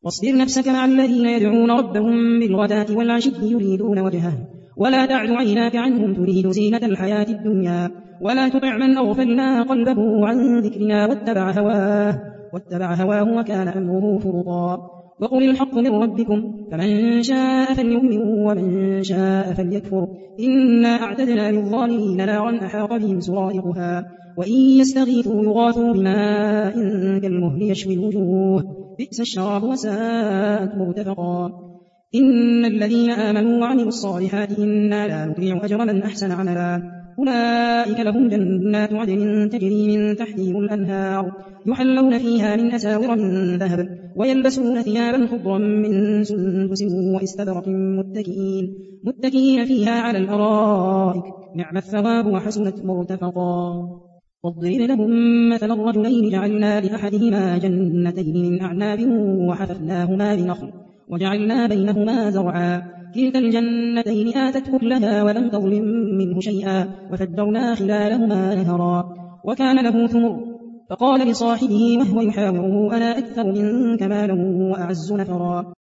واصبر نفسك مع الذين يدعون ربهم بالغداة والعشي يريدون وجهه ولا تعد عيناك عنهم تريد زينة الحياة الدنيا ولا تطع من أغفلنا قلبه عن ذكرنا واتبع هواه وكان أمره فرطا وقل الحق من ربكم فمن شاء فليؤمن ومن شاء فليكفر إنا أعتدنا للظالمين نارا أحاط بهم سرادقها وإن يستغيثوا يغاثوا بماء كالمهل يشوي الوجوه بئس الشراب وساءت مرتفقا إن الذين آمنوا وعملوا الصالحات إنا لا نضيع أجر من أحسن عملا أولئك لهم جنات عدن تجري من تحتهم الأنهار يحلون فيها من أساور من ذهب ويلبسون ثيابا خضرا من سندس واستبرق متكئين فيها على الأرائك نعم الثواب وحسنت مرتفقا واضرب لهم مثل الرجلين جعلنا لأحدهما جنتين من أعناب وحففناهما بنخل وجعلنا بينهما زرعا كلتا الجنتين آتت أكلها ولم تظلم منه شيئا وفجرنا خلالهما نهرا وكان له ثمر فقال لصاحبه وهو يحاوره أنا أكثر منك مالا وأعز نفرا